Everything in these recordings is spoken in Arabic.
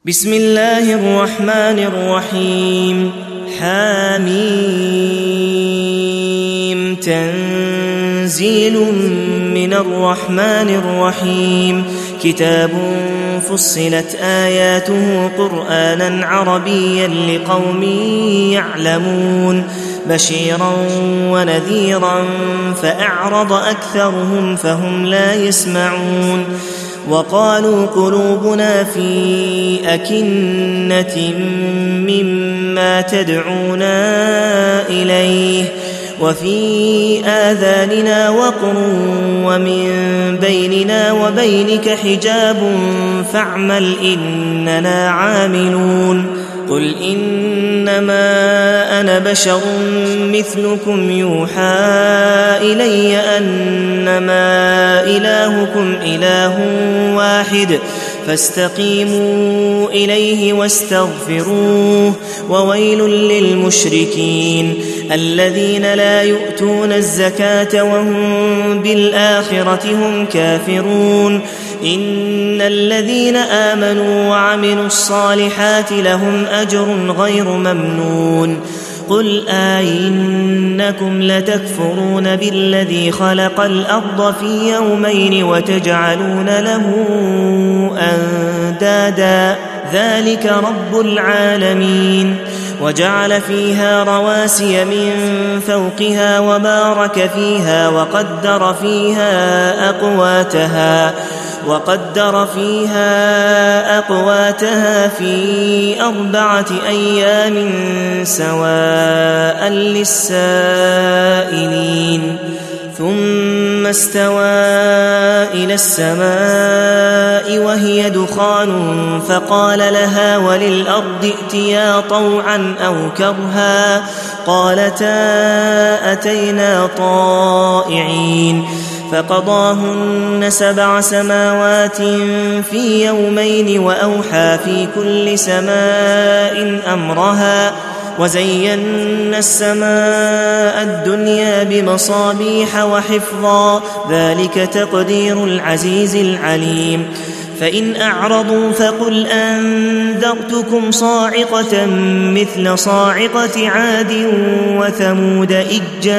بسم الله الرحمن الرحيم. حميم. تنزيل من الرحمن الرحيم. كتاب فصلت آياته قرآنا عربيا لقوم يعلمون بشيرا ونذيرا فأعرض أكثرهم فهم لا يسمعون. وقالوا قلوبنا في أكنة مما تدعونا إليه وفي آذاننا وقر ومن بيننا وبينك حجاب فاعمل إننا عاملون. قل إنما أنا بشر مثلكم يوحى إلي أنما إلهكم إله واحد فاستقيموا إليه واستغفروه. وويل للمشركين الذين لا يؤتون الزكاة وهم بالآخرة هم كافرون. إن الذين آمنوا وعملوا الصالحات لهم أجر غير ممنون. قل أئنكم لتكفرون بالذي خلق الأرض في يومين وتجعلون له أندادا ذلك رب العالمين. وجعل فيها رواسي من فوقها وبارك فيها وقدر فيها أقواتها في 4 أيام سواء للسائلين. ثم استوى إلى السماء وهي دخان فقال لها وللأرض ائتيا طوعا أو كرها قالتا أتينا طائعين. فقضاهن 7 سماوات في يومين وأوحى في كل سماء أمرها وزينا السماء الدنيا بمصابيح وحفظا ذلك تقدير العزيز العليم. فإن أعرضوا فقل أنذرتكم صاعقة مثل صاعقة عاد وثمود إذ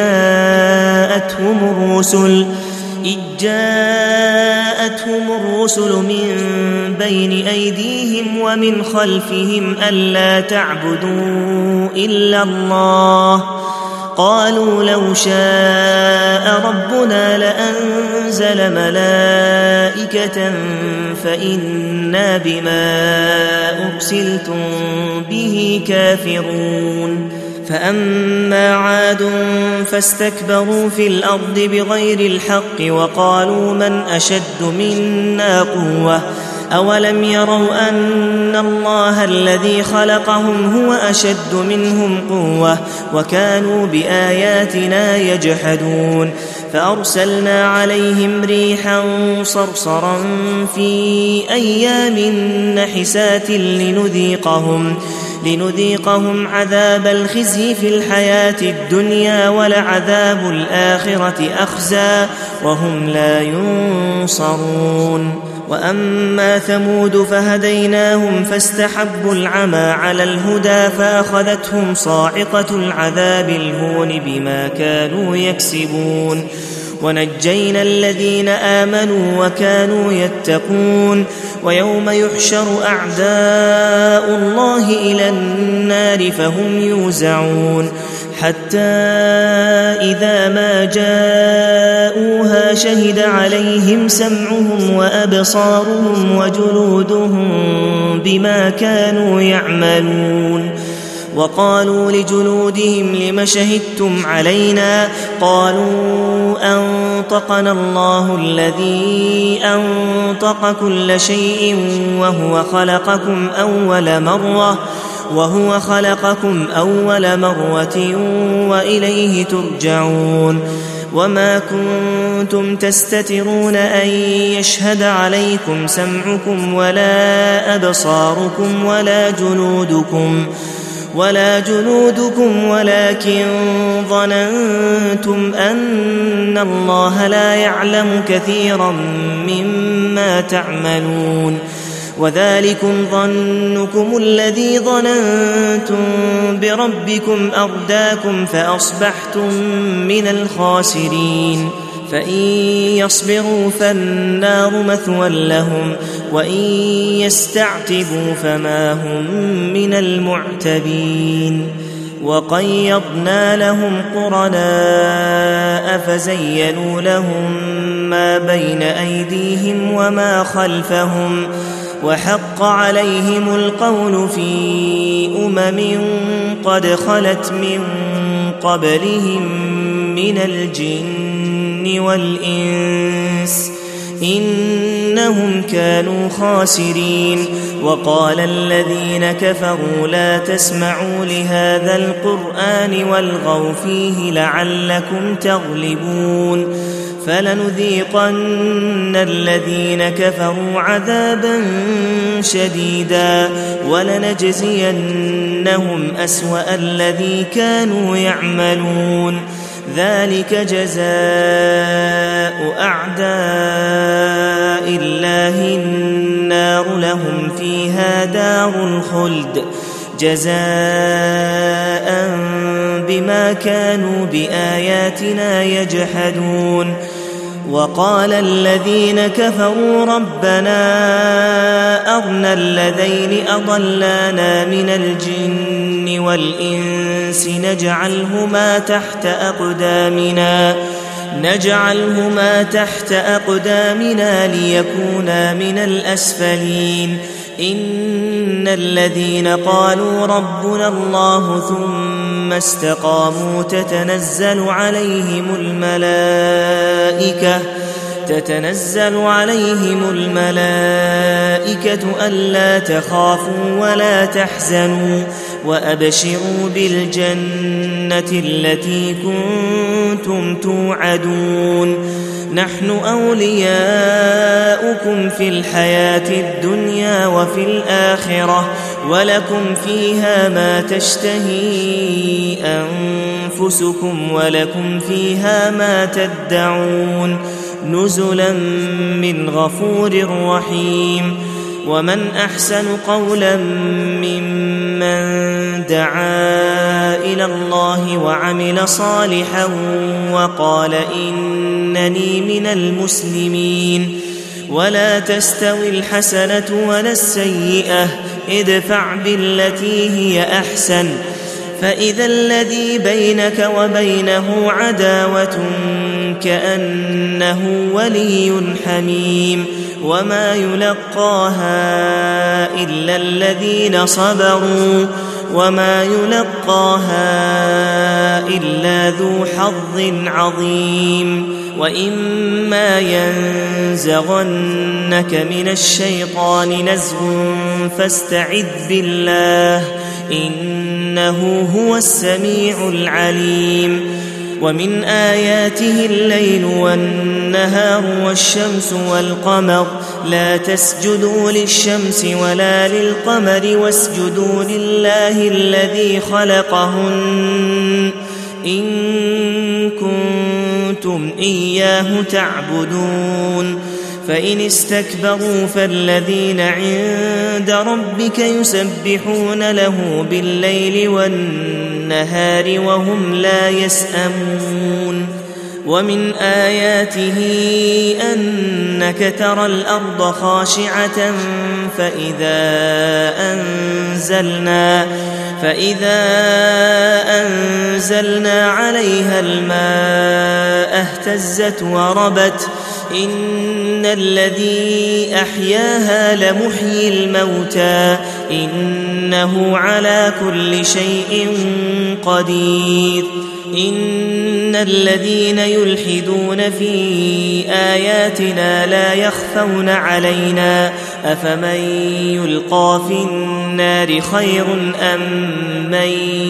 جاءتهم الرسل من بين أيديهم ومن خلفهم ألا تعبدوا إلا الله قالوا لو شاء ربنا لأنزل ملائكة فإنا بما أرسلتم به كافرون. فأما عاد فاستكبروا في الأرض بغير الحق وقالوا من أشد منا قوة أولم يروا أن الله الذي خلقهم هو أشد منهم قوة وكانوا بآياتنا يجحدون. فأرسلنا عليهم ريحا صرصرا في أيام نحسات لنذيقهم عذاب الخزي في الحياة الدنيا ولعذاب الآخرة أخزى وهم لا ينصرون. وأما ثمود فهديناهم فاستحبوا العمى على الهدى فأخذتهم صاعقة العذاب الهون بما كانوا يكسبون. ونجينا الذين آمنوا وكانوا يتقون. ويوم يحشر أعداء الله إلى النار فهم يوزعون حتى إذا ما جاءوها شهد عليهم سمعهم وأبصارهم وجلودهم بما كانوا يعملون. وقالوا لجلودهم لم شهدتم علينا قالوا أنطقنا الله الذي أنطق كل شيء وهو خلقكم أول مرة وإليه ترجعون. وما كنتم تستترون أن يشهد عليكم سمعكم ولا أبصاركم ولا جلودكم ولكن ظننتم أن الله لا يعلم كثيرا مما تعملون. وذلكم ظنكم الذي ظننتم بربكم أرداكم فأصبحتم من الخاسرين فإن يصبروا فالنار مثوى لهم وإن يستعتبوا فما هم من المعتبين وقيضنا لهم قرناء فزينوا لهم ما بين أيديهم وما خلفهم وحق عليهم القول في قد خلت من قبلهم من الجن والإنس إنهم كانوا خاسرين وقال الذين كفروا لا تسمعوا لهذا القرآن والغوا فيه لعلكم تغلبون فلنذيقن الذين كفروا عذابا شديدا ولنجزينهم أسوأ الذي كانوا يعملون ذلك جزاء أعداء الله النار لهم فيها دار الخلد جزاء بما كانوا بآياتنا يجحدون وقال الذين كفروا ربنا أرنا الذين أضلانا من الجن والإنس نجعلهما تحت أقدامنا ليكونا من الأسفلين إن الذين قالوا ربنا الله ثم استقاموا تتنزل عليهم الملائكة ألا تخافوا ولا تحزنوا وأبشروا بالجنة التي كنتم توعدون نحن أولياؤكم في الحياة الدنيا وفي الآخرة ولكم فيها ما تشتهي أنفسكم ولكم فيها ما تدعون نزلا من غفور رحيم ومن أحسن قولا ممن دعا إلى الله وعمل صالحا وقال إنني من المسلمين ولا تستوي الحسنة ولا السيئة ادفع بالتي هي أحسن فإذا الذي بينك وبينه عداوة كأنه ولي حميم وما يلقاها إلا الذين صبروا وما يلقاها إلا ذو حظ عظيم وإما ينزغنك من الشيطان نزغ فاستعذ بالله إنه هو السميع العليم ومن آياته الليل والنهار والشمس والقمر لا تسجدوا للشمس ولا للقمر واسجدوا لله الذي خلقهن إن كنتم إياه تعبدون فإن استكبروا فالذين عند ربك يسبحون له بالليل والنهار وهم لا يسأمون ومن آياته أنك ترى الأرض خاشعة فإذا أنزلنا عليها الماء اهتزت وربت إن الذي أحياها لمحيي الموتى إنه على كل شيء قدير إن الذين يلحدون في آياتنا لا يخفون علينا أفمن يلقى في النار خير أم من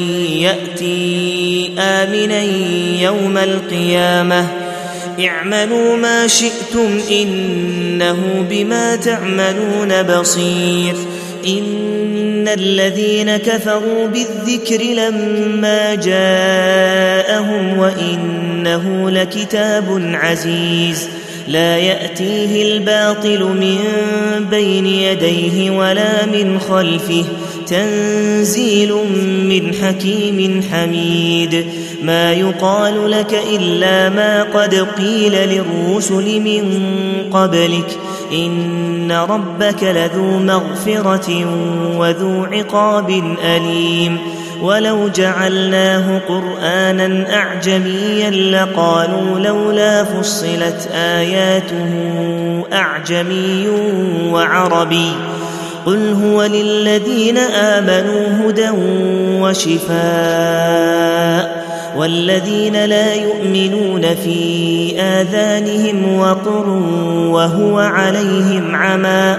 يأتي آمنا يوم القيامة اعملوا ما شئتم إنه بما تعملون بصير إن الذين كفروا بالذكر لما جاءهم وإنه لكتاب عزيز لا يأتيه الباطل من بين يديه ولا من خلفه تنزيل من حكيم حميد ما يقال لك إلا ما قد قيل للرسل من قبلك إن ربك لذو مغفرة وذو عقاب أليم ولو جعلناه قرآنا أعجميا لقالوا لولا فصلت آياته أعجمي وعربي قل هو للذين آمنوا هدى وشفاء والذين لا يؤمنون في آذانهم وقر وهو عليهم عمى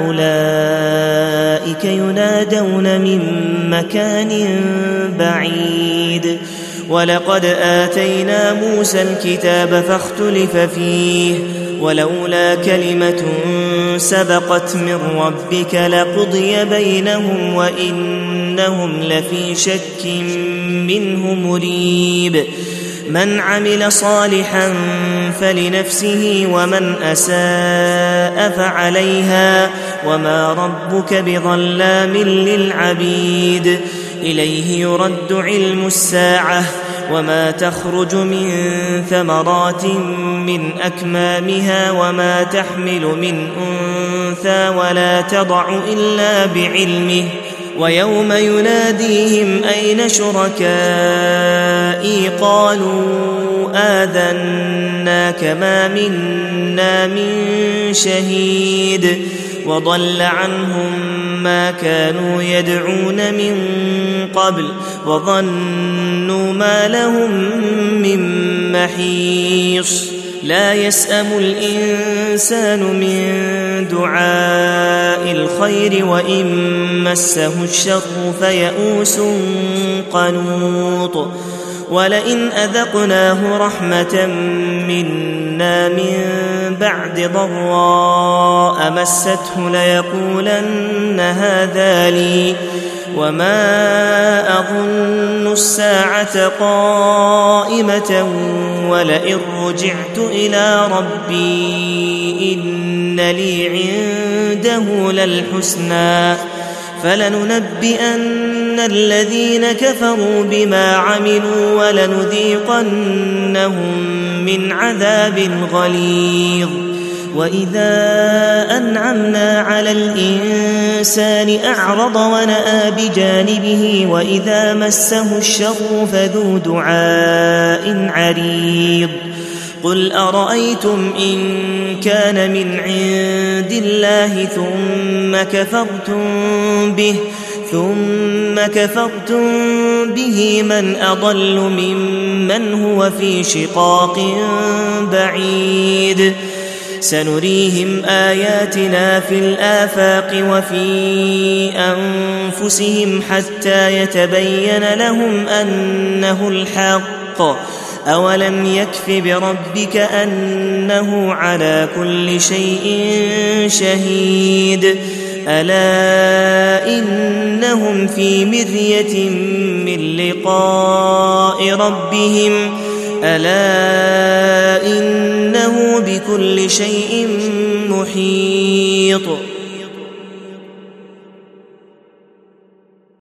أولئك ينادون من مكان بعيد ولقد آتينا موسى الكتاب فاختلف فيه ولولا كلمة سبقت من ربك لقضي بينهم وإنهم لفي شك منه مريب من عمل صالحا فلنفسه ومن أساء فعليها وما ربك بظلام للعبيد إليه يرد علم الساعة وما تخرج من ثمرات من أكمامها وما تحمل من أنثى ولا تضع إلا بعلمه ويوم يناديهم أين شركائي قالوا آذناك ما منا من شهيد وضل عنهم ما كانوا يدعون من قبل وظنوا ما لهم من محيص لا يسأم الإنسان من دعاء الخير وإن مسه الشر فيئوس قنوط ولئن أذقناه رحمة منا من بعد ضراء مسته ليقولن هذا لي وما أظن الساعة قائمة ولئن رجعت إلى ربي إن لي عنده للحسنى فلننبئن الذين كفروا بما عملوا ولنذيقنهم من عذاب غليظ وإذا أنعمنا على الإنسان أعرض ونأى بجانبه وإذا مسه الشر فذو دعاء عريض قل أرأيتم إن كان من عند الله ثم كفرتم به من أضل ممن هو في شقاق بعيد سنريهم آياتنا في الآفاق وفي أنفسهم حتى يتبين لهم أنه الحق أولم يكف بربك أنه على كل شيء شهيد ألا إنهم في مرية من لقاء ربهم ألا إنه بكل شيء محيط